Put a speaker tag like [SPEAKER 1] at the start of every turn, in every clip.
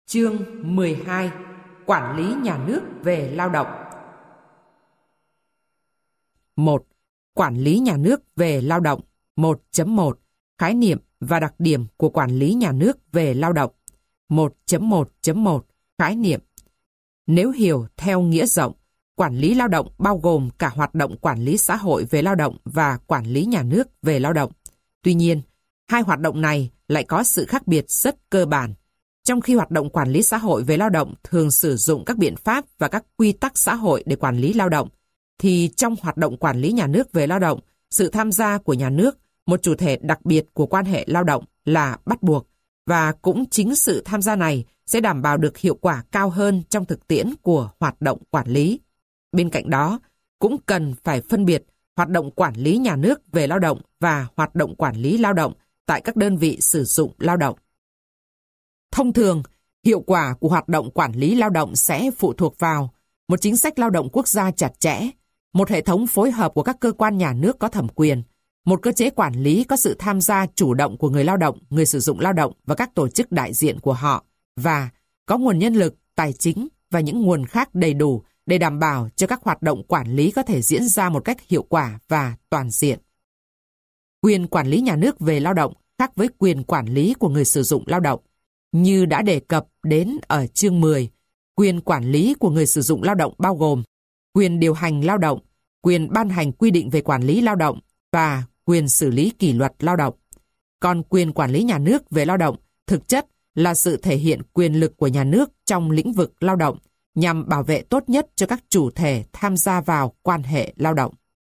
[SPEAKER 1] Chương 12. Quản lý nhà nước về lao động. 1. Quản lý nhà nước về lao động. 1.1. Khái niệm và đặc điểm của quản lý nhà nước về lao động. 1.1.1. Khái niệm. Nếu hiểu theo nghĩa rộng, quản lý lao động bao gồm cả hoạt động quản lý xã hội về lao động và quản lý nhà nước về lao động. Tuy nhiên, hai hoạt động này lại có sự khác biệt rất cơ bản. Trong khi hoạt động quản lý xã hội về lao động thường sử dụng các biện pháp và các quy tắc xã hội để quản lý lao động, thì trong hoạt động quản lý nhà nước về lao động, sự tham gia của nhà nước, một chủ thể đặc biệt của quan hệ lao động, là bắt buộc, và cũng chính sự tham gia này sẽ đảm bảo được hiệu quả cao hơn trong thực tiễn của hoạt động quản lý. Bên cạnh đó, cũng cần phải phân biệt hoạt động quản lý nhà nước về lao động và hoạt động quản lý lao động tại các đơn vị sử dụng lao động. Thông thường, hiệu quả của hoạt động quản lý lao động sẽ phụ thuộc vào một chính sách lao động quốc gia chặt chẽ, một hệ thống phối hợp của các cơ quan nhà nước có thẩm quyền, một cơ chế quản lý có sự tham gia chủ động của người lao động, người sử dụng lao động và các tổ chức đại diện của họ, và có nguồn nhân lực, tài chính và những nguồn khác đầy đủ để đảm bảo cho các hoạt động quản lý có thể diễn ra một cách hiệu quả và toàn diện. Quyền quản lý nhà nước về lao động khác với quyền quản lý của người sử dụng lao động. Như đã đề cập đến ở chương 10, quyền quản lý của người sử dụng lao động bao gồm quyền điều hành lao động, quyền ban hành quy định về quản lý lao động và quyền xử lý kỷ luật lao động. Còn quyền quản lý nhà nước về lao động thực chất là sự thể hiện quyền lực của nhà nước trong lĩnh vực lao động nhằm bảo vệ tốt nhất cho các chủ thể tham gia vào quan hệ lao động.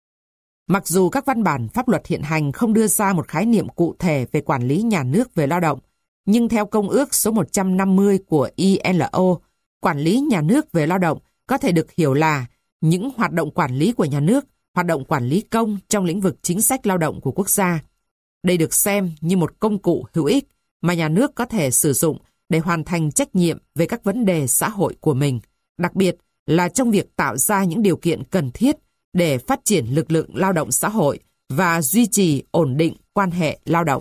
[SPEAKER 1] Mặc dù các văn bản pháp luật hiện hành không đưa ra một khái niệm cụ thể về quản lý nhà nước về lao động, nhưng theo Công ước số 150 của ILO, quản lý nhà nước về lao động có thể được hiểu là những hoạt động quản lý của nhà nước, hoạt động quản lý công trong lĩnh vực chính sách lao động của quốc gia. Đây được xem như một công cụ hữu ích mà nhà nước có thể sử dụng để hoàn thành trách nhiệm về các vấn đề xã hội của mình, đặc biệt là trong việc tạo ra những điều kiện cần thiết để phát triển lực lượng lao động xã hội và duy trì ổn định quan hệ lao động.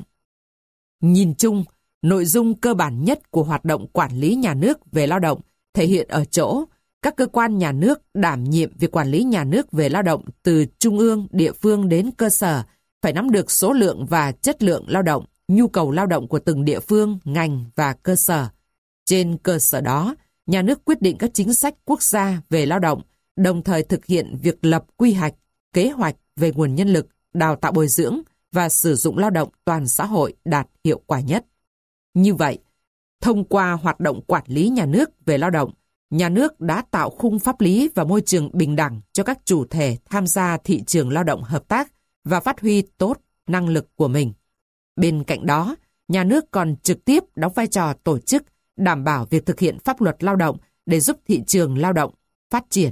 [SPEAKER 1] Nhìn chung, nội dung cơ bản nhất của hoạt động quản lý nhà nước về lao động thể hiện ở chỗ các cơ quan nhà nước đảm nhiệm việc quản lý nhà nước về lao động từ trung ương, địa phương đến cơ sở phải nắm được số lượng và chất lượng lao động, nhu cầu lao động của từng địa phương, ngành và cơ sở. Trên cơ sở đó, nhà nước quyết định các chính sách quốc gia về lao động, đồng thời thực hiện việc lập quy hoạch, kế hoạch về nguồn nhân lực, đào tạo bồi dưỡng và sử dụng lao động toàn xã hội đạt hiệu quả nhất. Như vậy, thông qua hoạt động quản lý nhà nước về lao động, nhà nước đã tạo khung pháp lý và môi trường bình đẳng cho các chủ thể tham gia thị trường lao động hợp tác và phát huy tốt năng lực của mình. Bên cạnh đó, nhà nước còn trực tiếp đóng vai trò tổ chức, đảm bảo việc thực hiện pháp luật lao động để giúp thị trường lao động phát triển.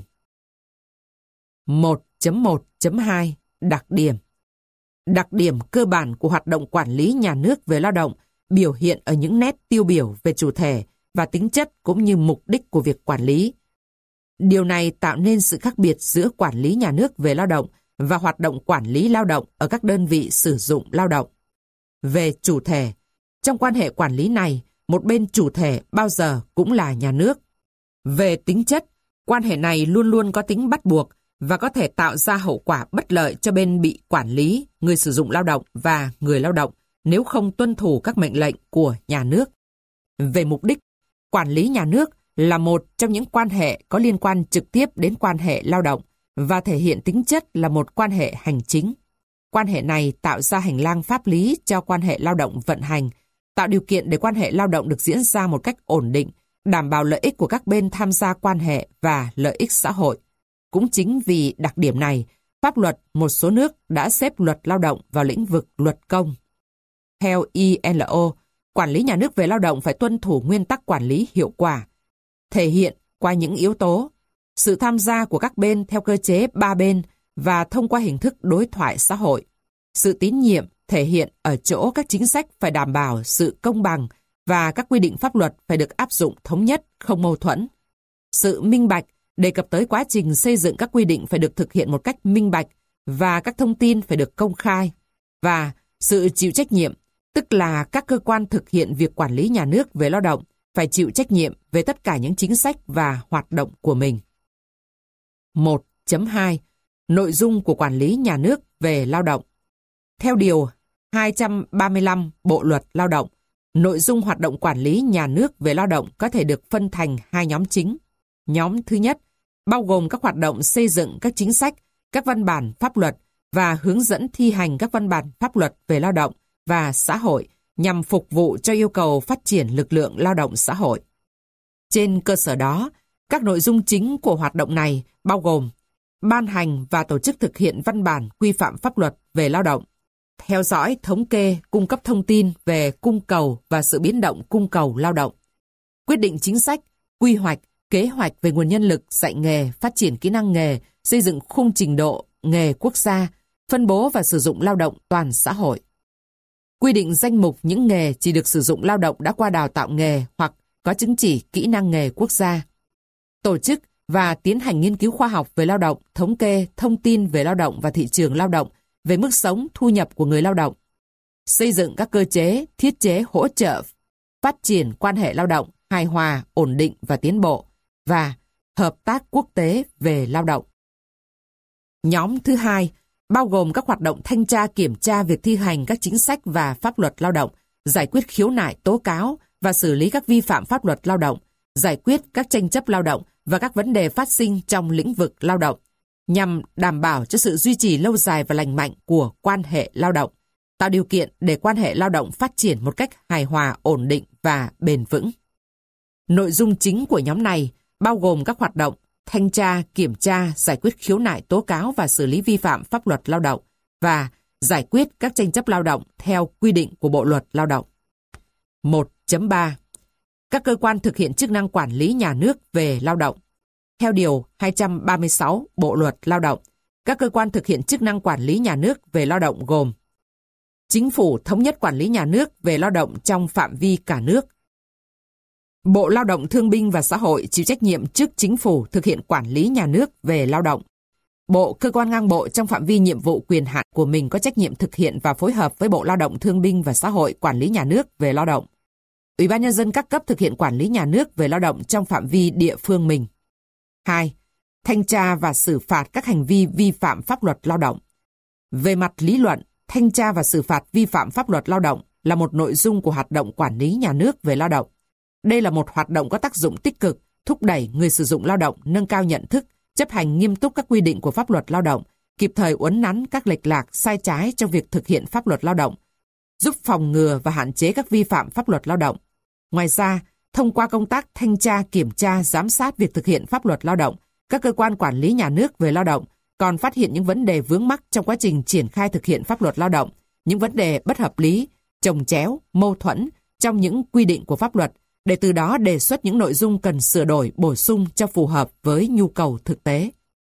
[SPEAKER 1] 1.1.2 Đặc điểm. Đặc điểm cơ bản của hoạt động quản lý nhà nước về lao động biểu hiện ở những nét tiêu biểu về chủ thể và tính chất cũng như mục đích của việc quản lý. Điều này tạo nên sự khác biệt giữa quản lý nhà nước về lao động và hoạt động quản lý lao động ở các đơn vị sử dụng lao động. Về chủ thể, trong quan hệ quản lý này, một bên chủ thể bao giờ cũng là nhà nước. Về tính chất, quan hệ này luôn luôn có tính bắt buộc và có thể tạo ra hậu quả bất lợi cho bên bị quản lý, người sử dụng lao động và người lao động nếu không tuân thủ các mệnh lệnh của nhà nước. Về mục đích, quản lý nhà nước là một trong những quan hệ có liên quan trực tiếp đến quan hệ lao động và thể hiện tính chất là một quan hệ hành chính. Quan hệ này tạo ra hành lang pháp lý cho quan hệ lao động vận hành, tạo điều kiện để quan hệ lao động được diễn ra một cách ổn định, đảm bảo lợi ích của các bên tham gia quan hệ và lợi ích xã hội. Cũng chính vì đặc điểm này, pháp luật một số nước đã xếp luật lao động vào lĩnh vực luật công. Theo ILO, quản lý nhà nước về lao động phải tuân thủ nguyên tắc quản lý hiệu quả, thể hiện qua những yếu tố: sự tham gia của các bên theo cơ chế ba bên và thông qua hình thức đối thoại xã hội. Sự tín nhiệm thể hiện ở chỗ các chính sách phải đảm bảo sự công bằng và các quy định pháp luật phải được áp dụng thống nhất, không mâu thuẫn. Sự minh bạch đề cập tới quá trình xây dựng các quy định phải được thực hiện một cách minh bạch và các thông tin phải được công khai. Và sự chịu trách nhiệm, tức là các cơ quan thực hiện việc quản lý nhà nước về lao động phải chịu trách nhiệm về tất cả những chính sách và hoạt động của mình. 1.2 Nội dung của quản lý nhà nước về lao động. Theo Điều 235 Bộ Luật Lao động, nội dung hoạt động quản lý nhà nước về lao động có thể được phân thành hai nhóm chính. Nhóm thứ nhất, bao gồm các hoạt động xây dựng các chính sách, các văn bản pháp luật và hướng dẫn thi hành các văn bản pháp luật về lao động và xã hội nhằm phục vụ cho yêu cầu phát triển lực lượng lao động xã hội. Trên cơ sở đó, các nội dung chính của hoạt động này bao gồm ban hành và tổ chức thực hiện văn bản quy phạm pháp luật về lao động, theo dõi, thống kê, cung cấp thông tin về cung cầu và sự biến động cung cầu lao động, quyết định chính sách, quy hoạch, kế hoạch về nguồn nhân lực, dạy nghề, phát triển kỹ năng nghề, xây dựng khung trình độ nghề quốc gia, phân bố và sử dụng lao động toàn xã hội. Quy định danh mục những nghề chỉ được sử dụng lao động đã qua đào tạo nghề hoặc có chứng chỉ kỹ năng nghề quốc gia. Tổ chức và tiến hành nghiên cứu khoa học về lao động, thống kê, thông tin về lao động và thị trường lao động, về mức sống, thu nhập của người lao động. Xây dựng các cơ chế, thiết chế hỗ trợ phát triển quan hệ lao động, hài hòa, ổn định và tiến bộ, và hợp tác quốc tế về lao động. Nhóm thứ hai, bao gồm các hoạt động thanh tra kiểm tra việc thi hành các chính sách và pháp luật lao động, giải quyết khiếu nại tố cáo và xử lý các vi phạm pháp luật lao động, giải quyết các tranh chấp lao động và các vấn đề phát sinh trong lĩnh vực lao động, nhằm đảm bảo cho sự duy trì lâu dài và lành mạnh của quan hệ lao động, tạo điều kiện để quan hệ lao động phát triển một cách hài hòa, ổn định và bền vững. Nội dung chính của nhóm này bao gồm các hoạt động thanh tra, kiểm tra, giải quyết khiếu nại tố cáo và xử lý vi phạm pháp luật lao động và giải quyết các tranh chấp lao động theo quy định của Bộ Luật Lao động. 1.3 Các cơ quan thực hiện chức năng quản lý nhà nước về lao động. Theo Điều 236 Bộ Luật Lao động, các cơ quan thực hiện chức năng quản lý nhà nước về lao động gồm: Chính phủ thống nhất quản lý nhà nước về lao động trong phạm vi cả nước. Bộ Lao động Thương binh và Xã hội chịu trách nhiệm trước Chính phủ thực hiện quản lý nhà nước về lao động. Bộ, cơ quan ngang bộ trong phạm vi nhiệm vụ quyền hạn của mình có trách nhiệm thực hiện và phối hợp với Bộ Lao động Thương binh và Xã hội quản lý nhà nước về lao động. Ủy ban Nhân dân các cấp thực hiện quản lý nhà nước về lao động trong phạm vi địa phương mình. 2. Thanh tra và xử phạt các hành vi vi phạm pháp luật lao động. Về mặt lý luận, thanh tra và xử phạt vi phạm pháp luật lao động là một nội dung của hoạt động quản lý nhà nước về lao động. Đây là một hoạt động có tác dụng tích cực, thúc đẩy người sử dụng lao động nâng cao nhận thức, chấp hành nghiêm túc các quy định của pháp luật lao động, kịp thời uốn nắn các lệch lạc, sai trái trong việc thực hiện pháp luật lao động, giúp phòng ngừa và hạn chế các vi phạm pháp luật lao động. Ngoài ra, thông qua công tác thanh tra, kiểm tra, giám sát việc thực hiện pháp luật lao động, các cơ quan quản lý nhà nước về lao động còn phát hiện những vấn đề vướng mắc trong quá trình triển khai thực hiện pháp luật lao động, những vấn đề bất hợp lý, chồng chéo, mâu thuẫn trong những quy định của pháp luật, để từ đó đề xuất những nội dung cần sửa đổi, bổ sung cho phù hợp với nhu cầu thực tế.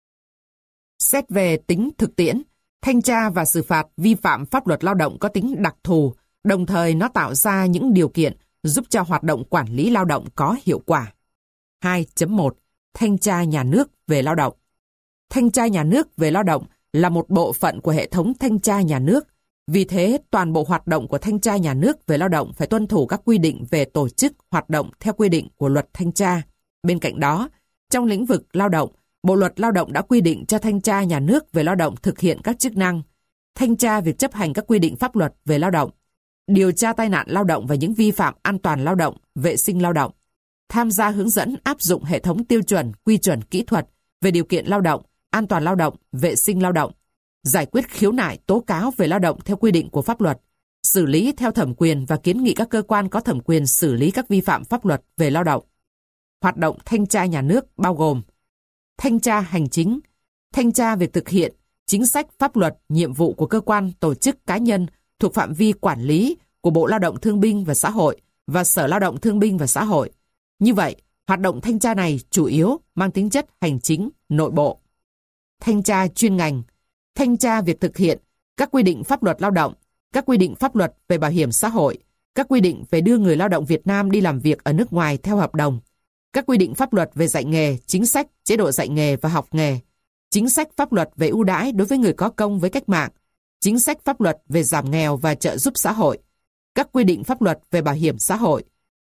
[SPEAKER 1] Xét về tính thực tiễn, thanh tra và xử phạt vi phạm pháp luật lao động có tính đặc thù, đồng thời nó tạo ra những điều kiện giúp cho hoạt động quản lý lao động có hiệu quả. 2.1 Thanh tra nhà nước về lao động. Thanh tra nhà nước về lao động là một bộ phận của hệ thống thanh tra nhà nước. Vì thế, toàn bộ hoạt động của thanh tra nhà nước về lao động phải tuân thủ các quy định về tổ chức hoạt động theo quy định của luật thanh tra. Bên cạnh đó, trong lĩnh vực lao động, Bộ Luật Lao động đã quy định cho thanh tra nhà nước về lao động thực hiện các chức năng: thanh tra việc chấp hành các quy định pháp luật về lao động, điều tra tai nạn lao động và những vi phạm an toàn lao động, vệ sinh lao động, tham gia hướng dẫn áp dụng hệ thống tiêu chuẩn, quy chuẩn kỹ thuật về điều kiện lao động, an toàn lao động, vệ sinh lao động, giải quyết khiếu nại tố cáo về lao động theo quy định của pháp luật, xử lý theo thẩm quyền và kiến nghị các cơ quan có thẩm quyền xử lý các vi phạm pháp luật về lao động. Hoạt động thanh tra nhà nước bao gồm thanh tra hành chính, thanh tra việc thực hiện chính sách pháp luật, nhiệm vụ của cơ quan, tổ chức, cá nhân thuộc phạm vi quản lý của Bộ Lao động Thương binh và Xã hội và Sở Lao động Thương binh và Xã hội. Như vậy, hoạt động thanh tra này chủ yếu mang tính chất hành chính, nội bộ. Thanh tra chuyên ngành, thanh tra việc thực hiện các quy định pháp luật lao động, các quy định pháp luật về bảo hiểm xã hội, các quy định về đưa người lao động Việt Nam đi làm việc ở nước ngoài theo hợp đồng, các quy định pháp luật về dạy nghề, chính sách, chế độ dạy nghề và học nghề, chính sách pháp luật về ưu đãi đối với người có công với cách mạng, chính sách pháp luật về giảm nghèo và trợ giúp xã hội, các quy định pháp luật về bảo hiểm xã hội,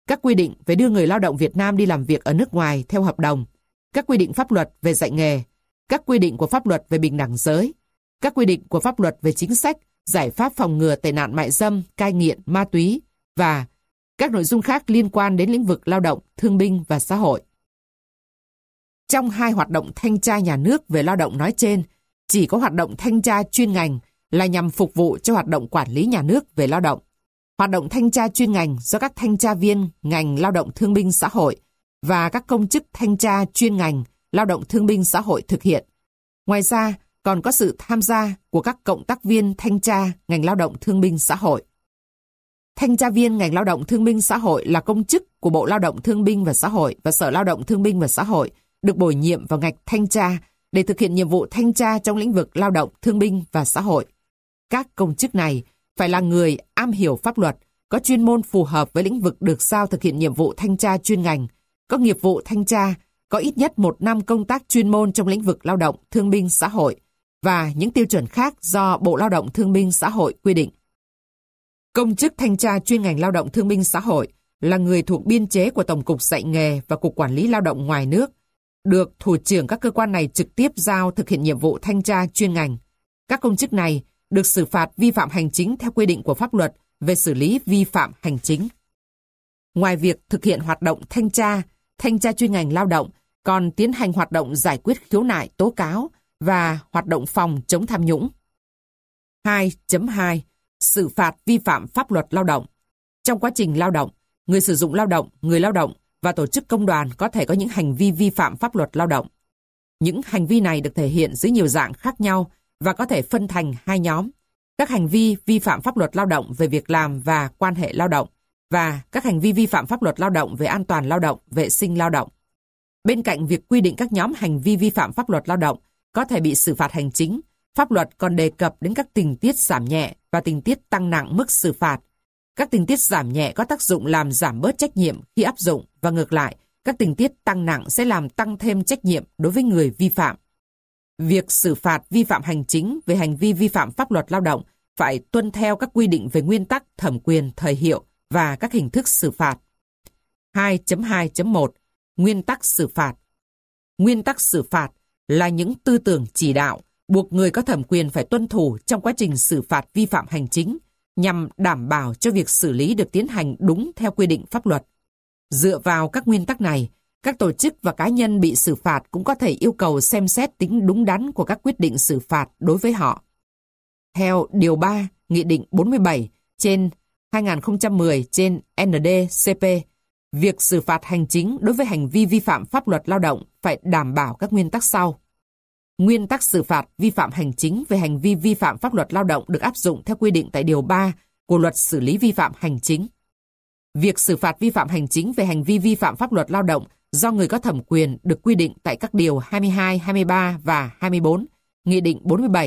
[SPEAKER 1] các quy định về đưa người lao động Việt Nam đi làm việc ở nước ngoài theo hợp đồng, các quy định pháp luật về dạy nghề, các quy định của pháp luật về bình đẳng giới, các quy định của pháp luật về chính sách, giải pháp phòng ngừa tệ nạn mại dâm, cai nghiện, ma túy và các nội dung khác liên quan đến lĩnh vực lao động, thương binh và xã hội. Trong hai hoạt động thanh tra nhà nước về lao động nói trên, chỉ có hoạt động thanh tra chuyên ngành là nhằm phục vụ cho hoạt động quản lý nhà nước về lao động. Hoạt động thanh tra chuyên ngành do các thanh tra viên ngành lao động thương binh xã hội và các công chức thanh tra chuyên ngành lao động thương binh xã hội thực hiện. Ngoài ra, còn có sự tham gia của các cộng tác viên thanh tra ngành lao động thương binh xã hội. Thanh tra viên ngành lao động thương binh xã hội là công chức của Bộ Lao động Thương binh và Xã hội và Sở Lao động Thương binh và Xã hội, được bổ nhiệm vào ngạch thanh tra để thực hiện nhiệm vụ thanh tra trong lĩnh vực lao động, thương binh và xã hội. Các công chức này phải là người am hiểu pháp luật, có chuyên môn phù hợp với lĩnh vực được giao thực hiện nhiệm vụ thanh tra chuyên ngành, có nghiệp vụ thanh tra, có ít nhất 1 năm công tác chuyên môn trong lĩnh vực lao động, thương binh, xã hội và những tiêu chuẩn khác do Bộ Lao động Thương binh Xã hội quy định. Công chức thanh tra chuyên ngành lao động thương binh xã hội là người thuộc biên chế của Tổng cục Dạy nghề và Cục Quản lý Lao động ngoài nước, được thủ trưởng các cơ quan này trực tiếp giao thực hiện nhiệm vụ thanh tra chuyên ngành. Các công chức này được xử phạt vi phạm hành chính theo quy định của pháp luật về xử lý vi phạm hành chính. Ngoài việc thực hiện hoạt động thanh tra chuyên ngành lao động còn tiến hành hoạt động giải quyết khiếu nại tố cáo và hoạt động phòng chống tham nhũng. 2.2 Xử phạt vi phạm pháp luật lao động. Trong quá trình lao động, người sử dụng lao động, người lao động và tổ chức công đoàn có thể có những hành vi vi phạm pháp luật lao động. Những hành vi này được thể hiện dưới nhiều dạng khác nhau và có thể phân thành hai nhóm: các hành vi vi phạm pháp luật lao động về việc làm và quan hệ lao động và các hành vi vi phạm pháp luật lao động về an toàn lao động, vệ sinh lao động. Bên cạnh việc quy định các nhóm hành vi vi phạm pháp luật lao động có thể bị xử phạt hành chính, pháp luật còn đề cập đến các tình tiết giảm nhẹ và tình tiết tăng nặng mức xử phạt. Các tình tiết giảm nhẹ có tác dụng làm giảm bớt trách nhiệm khi áp dụng và ngược lại, các tình tiết tăng nặng sẽ làm tăng thêm trách nhiệm đối với người vi phạm. Việc xử phạt vi phạm hành chính về hành vi vi phạm pháp luật lao động phải tuân theo các quy định về nguyên tắc, thẩm quyền, thời hiệu và các hình thức xử phạt. 2.2.1 Nguyên tắc xử phạt. Nguyên tắc xử phạt là những tư tưởng chỉ đạo buộc người có thẩm quyền phải tuân thủ trong quá trình xử phạt vi phạm hành chính nhằm đảm bảo cho việc xử lý được tiến hành đúng theo quy định pháp luật. Dựa vào các nguyên tắc này, các tổ chức và cá nhân bị xử phạt cũng có thể yêu cầu xem xét tính đúng đắn của các quyết định xử phạt đối với họ. Theo Điều 3, Nghị định 47/2010/ND-CP, việc xử phạt hành chính đối với hành vi vi phạm pháp luật lao động phải đảm bảo các nguyên tắc sau. Nguyên tắc xử phạt vi phạm hành chính về hành vi vi phạm pháp luật lao động được áp dụng theo quy định tại Điều 3 của Luật xử lý vi phạm hành chính. Việc xử phạt vi phạm hành chính về hành vi vi phạm pháp luật lao động do người có thẩm quyền được quy định tại các điều 22, 23 và 24, Nghị định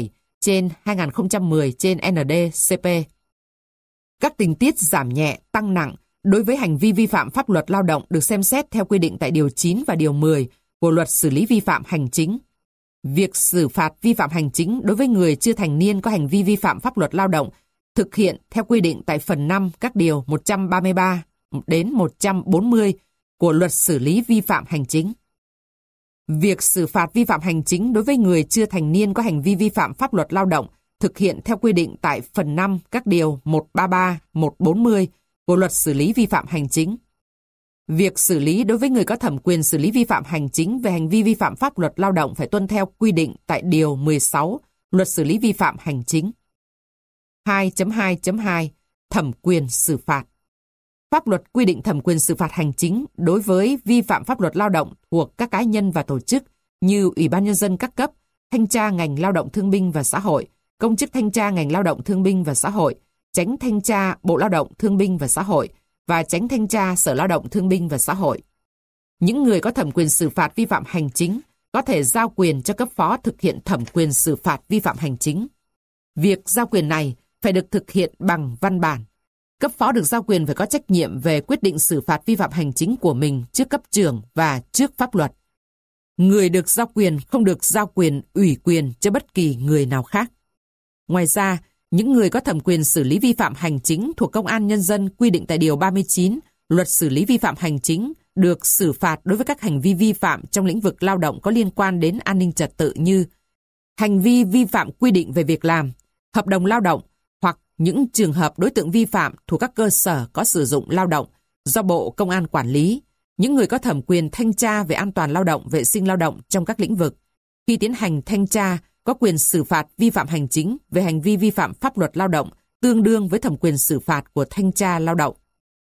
[SPEAKER 1] 47/2010/ND-CP. Các tình tiết giảm nhẹ, tăng nặng đối với hành vi vi phạm pháp luật lao động được xem xét theo quy định tại Điều 9 và Điều 10 của Luật xử lý vi phạm hành chính. Việc xử phạt vi phạm hành chính đối với người chưa thành niên có hành vi vi phạm pháp luật lao động thực hiện theo quy định tại phần 5 các điều 133 đến 140 của Luật xử lý vi phạm hành chính. Việc xử phạt vi phạm hành chính đối với người chưa thành niên có hành vi vi phạm pháp luật lao động thực hiện theo quy định tại phần 5 các điều 133, 140 của Luật xử lý vi phạm hành chính. Việc xử lý đối với người có thẩm quyền xử lý vi phạm hành chính về hành vi vi phạm pháp luật lao động phải tuân theo quy định tại Điều 16 Luật xử lý vi phạm hành chính. 2.2.2 Thẩm quyền xử phạt. Pháp luật quy định thẩm quyền xử phạt hành chính đối với vi phạm pháp luật lao động thuộc các cá nhân và tổ chức như Ủy ban Nhân dân các cấp, thanh tra ngành lao động thương binh và xã hội, công chức thanh tra ngành lao động thương binh và xã hội, chánh thanh tra Bộ Lao động Thương binh và Xã hội và chánh thanh tra Sở Lao động Thương binh và Xã hội. Những người có thẩm quyền xử phạt vi phạm hành chính có thể giao quyền cho cấp phó thực hiện thẩm quyền xử phạt vi phạm hành chính. Việc giao quyền này phải được thực hiện bằng văn bản. Cấp phó được giao quyền phải có trách nhiệm về quyết định xử phạt vi phạm hành chính của mình trước cấp trưởng và trước pháp luật. Người được giao quyền không được giao quyền ủy quyền cho bất kỳ người nào khác. Ngoài ra, những người có thẩm quyền xử lý vi phạm hành chính thuộc Công an Nhân dân quy định tại Điều 39 Luật xử lý vi phạm hành chính được xử phạt đối với các hành vi vi phạm trong lĩnh vực lao động có liên quan đến an ninh trật tự như hành vi vi phạm quy định về việc làm, hợp đồng lao động hoặc những trường hợp đối tượng vi phạm thuộc các cơ sở có sử dụng lao động do Bộ Công an quản lý, những người có thẩm quyền thanh tra về an toàn lao động, vệ sinh lao động trong các lĩnh vực. Khi tiến hành thanh tra, có quyền xử phạt vi phạm hành chính về hành vi vi phạm pháp luật lao động tương đương với thẩm quyền xử phạt của thanh tra lao động.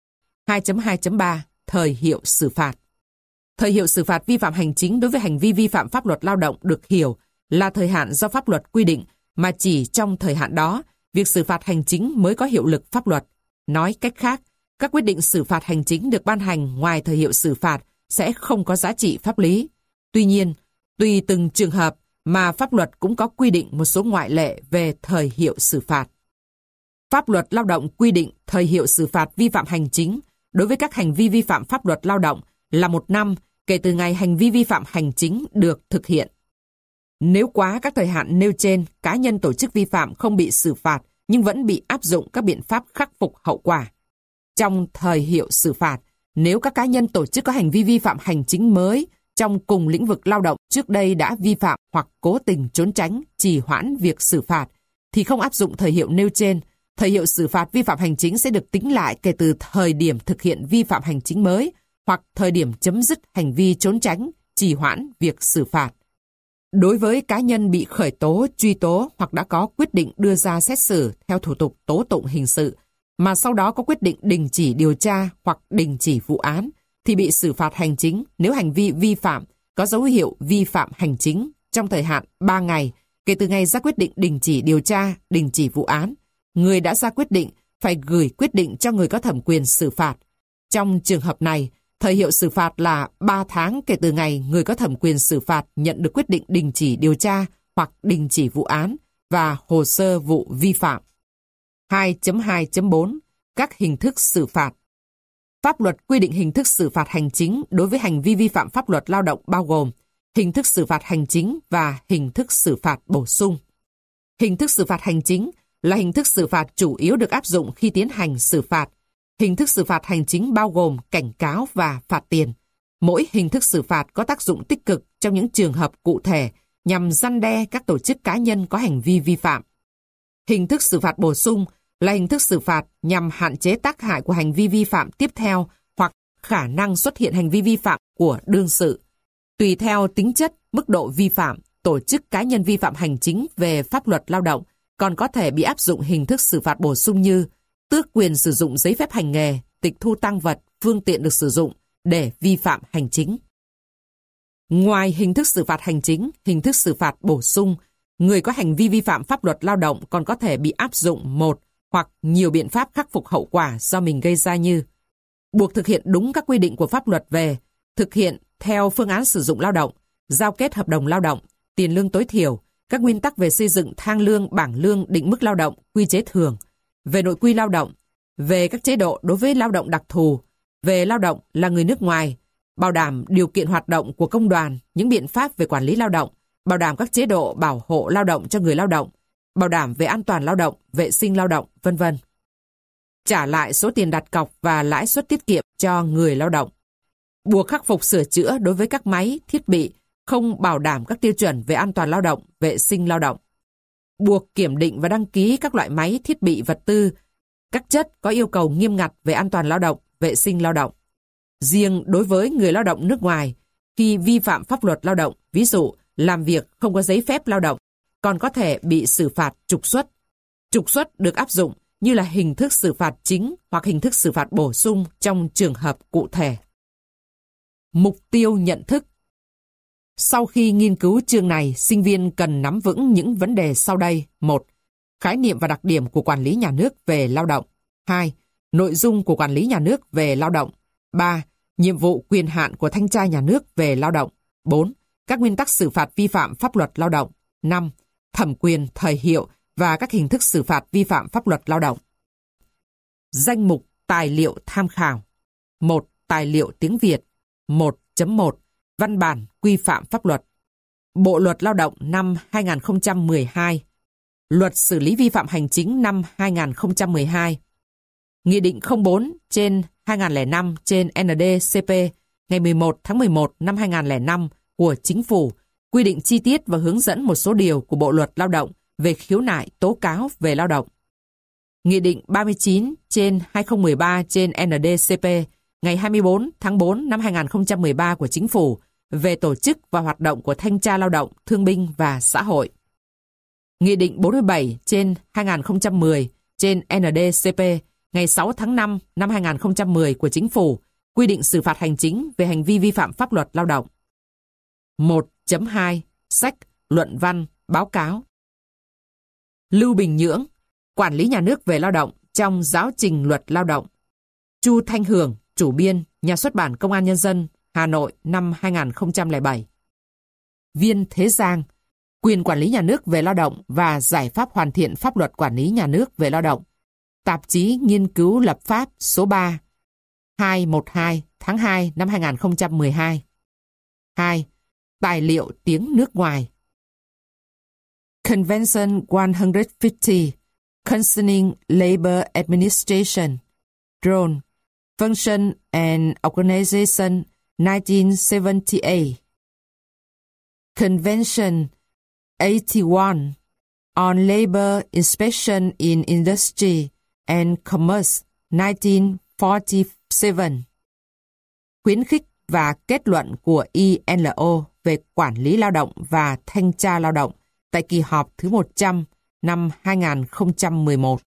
[SPEAKER 1] 2.2.3 Thời hiệu xử phạt. Thời hiệu xử phạt vi phạm hành chính đối với hành vi vi phạm pháp luật lao động được hiểu là thời hạn do pháp luật quy định, mà chỉ trong thời hạn đó, việc xử phạt hành chính mới có hiệu lực pháp luật. Nói cách khác, các quyết định xử phạt hành chính được ban hành ngoài thời hiệu xử phạt sẽ không có giá trị pháp lý. Tuy nhiên, tùy từng trường hợp mà pháp luật cũng có quy định một số ngoại lệ về thời hiệu xử phạt. Pháp luật lao động quy định thời hiệu xử phạt vi phạm hành chính đối với các hành vi vi phạm pháp luật lao động là 1 năm kể từ ngày hành vi vi phạm hành chính được thực hiện. Nếu quá các thời hạn nêu trên, cá nhân tổ chức vi phạm không bị xử phạt nhưng vẫn bị áp dụng các biện pháp khắc phục hậu quả. Trong thời hiệu xử phạt, nếu các cá nhân tổ chức có hành vi vi phạm hành chính mới trong cùng lĩnh vực lao động trước đây đã vi phạm hoặc cố tình trốn tránh, trì hoãn việc xử phạt, thì không áp dụng thời hiệu nêu trên. Thời hiệu xử phạt vi phạm hành chính sẽ được tính lại kể từ thời điểm thực hiện vi phạm hành chính mới hoặc thời điểm chấm dứt hành vi trốn tránh, trì hoãn việc xử phạt. Đối với cá nhân bị khởi tố, truy tố hoặc đã có quyết định đưa ra xét xử theo thủ tục tố tụng hình sự, mà sau đó có quyết định đình chỉ điều tra hoặc đình chỉ vụ án, thì bị xử phạt hành chính nếu hành vi vi phạm có dấu hiệu vi phạm hành chính trong thời hạn 3 ngày kể từ ngày ra quyết định đình chỉ điều tra, đình chỉ vụ án. Người đã ra quyết định phải gửi quyết định cho người có thẩm quyền xử phạt. Trong trường hợp này, thời hiệu xử phạt là 3 tháng kể từ ngày người có thẩm quyền xử phạt nhận được quyết định đình chỉ điều tra hoặc đình chỉ vụ án và hồ sơ vụ vi phạm. 2.2.4 Các hình thức xử phạt. Pháp luật quy định hình thức xử phạt hành chính đối với hành vi vi phạm pháp luật lao động bao gồm hình thức xử phạt hành chính và hình thức xử phạt bổ sung. Hình thức xử phạt hành chính là hình thức xử phạt chủ yếu được áp dụng khi tiến hành xử phạt. Hình thức xử phạt hành chính bao gồm cảnh cáo và phạt tiền. Mỗi hình thức xử phạt có tác dụng tích cực trong những trường hợp cụ thể nhằm răn đe các tổ chức cá nhân có hành vi vi phạm. Hình thức xử phạt bổ sung là hình thức xử phạt nhằm hạn chế tác hại của hành vi vi phạm tiếp theo hoặc khả năng xuất hiện hành vi vi phạm của đương sự. Tùy theo tính chất, mức độ vi phạm, tổ chức cá nhân vi phạm hành chính về pháp luật lao động còn có thể bị áp dụng hình thức xử phạt bổ sung như tước quyền sử dụng giấy phép hành nghề, tịch thu tang vật, phương tiện được sử dụng để vi phạm hành chính. Ngoài hình thức xử phạt hành chính, hình thức xử phạt bổ sung, người có hành vi vi phạm pháp luật lao động còn có thể bị áp dụng một hoặc nhiều biện pháp khắc phục hậu quả do mình gây ra như buộc thực hiện đúng các quy định của pháp luật về thực hiện theo phương án sử dụng lao động, giao kết hợp đồng lao động, tiền lương tối thiểu, các nguyên tắc về xây dựng thang lương, bảng lương, định mức lao động, quy chế thường, về nội quy lao động, về các chế độ đối với lao động đặc thù, về lao động là người nước ngoài, bảo đảm điều kiện hoạt động của công đoàn, những biện pháp về quản lý lao động, bảo đảm các chế độ bảo hộ lao động cho người lao động, bảo đảm về an toàn lao động, vệ sinh lao động, v.v. Trả lại số tiền đặt cọc và lãi suất tiết kiệm cho người lao động. Buộc khắc phục sửa chữa đối với các máy, thiết bị không bảo đảm các tiêu chuẩn về an toàn lao động, vệ sinh lao động. Buộc kiểm định và đăng ký các loại máy, thiết bị, vật tư, các chất có yêu cầu nghiêm ngặt về an toàn lao động, vệ sinh lao động. Riêng đối với người lao động nước ngoài, khi vi phạm pháp luật lao động, ví dụ làm việc không có giấy phép lao động, còn có thể bị xử phạt trục xuất. Trục xuất được áp dụng như là hình thức xử phạt chính hoặc hình thức xử phạt bổ sung trong trường hợp cụ thể. Mục tiêu nhận thức. Sau khi nghiên cứu chương này, sinh viên cần nắm vững những vấn đề sau đây. 1. Khái niệm và đặc điểm của quản lý nhà nước về lao động. 2. Nội dung của quản lý nhà nước về lao động. 3. Nhiệm vụ quyền hạn của thanh tra nhà nước về lao động. 4. Các nguyên tắc xử phạt vi phạm pháp luật lao động. 5. Thẩm quyền, thời hiệu và các hình thức xử phạt vi phạm pháp luật lao động. Danh mục tài liệu tham khảo. 1. Tài liệu tiếng Việt. 1.1. Văn bản quy phạm pháp luật. Bộ luật lao động năm 2012. Luật xử lý vi phạm hành chính năm 2012. Nghị định 04/2012 2005 trên ND-CP ngày 11 tháng 11 năm 2005 của Chính phủ quy định chi tiết và hướng dẫn một số điều của Bộ Luật Lao động về khiếu nại tố cáo về lao động. Nghị định 39 trên 2013 trên ND-CP ngày 24 tháng 4 năm 2013 của Chính phủ về tổ chức và hoạt động của Thanh tra Lao động, Thương binh và Xã hội. Nghị định 47 trên 2010 trên ND-CP ngày 6 tháng 5 năm 2010 của Chính phủ quy định xử phạt hành chính về hành vi vi phạm pháp luật lao động. 1.2 Sách, luận văn, báo cáo. Lưu Bình Nhưỡng, Quản lý nhà nước về lao động trong giáo trình luật lao động. Chu Thanh Hường, chủ biên, Nhà xuất bản Công an Nhân dân, Hà Nội năm 2007. Viên Thế Giang, Quyền quản lý nhà nước về lao động và giải pháp hoàn thiện pháp luật quản lý nhà nước về lao động. Tạp chí Nghiên cứu lập pháp số 3, 212 tháng 2 năm 2012. 2. Tài liệu tiếng nước ngoài. Convention 150 Concerning Labor Administration, Drone, Function and Organization 1978. Convention 81 on Labor Inspection in Industry and Commerce 1947. Khuyến khích và kết luận của ILO về quản lý lao động và thanh tra lao động tại kỳ họp thứ 100 năm 2011.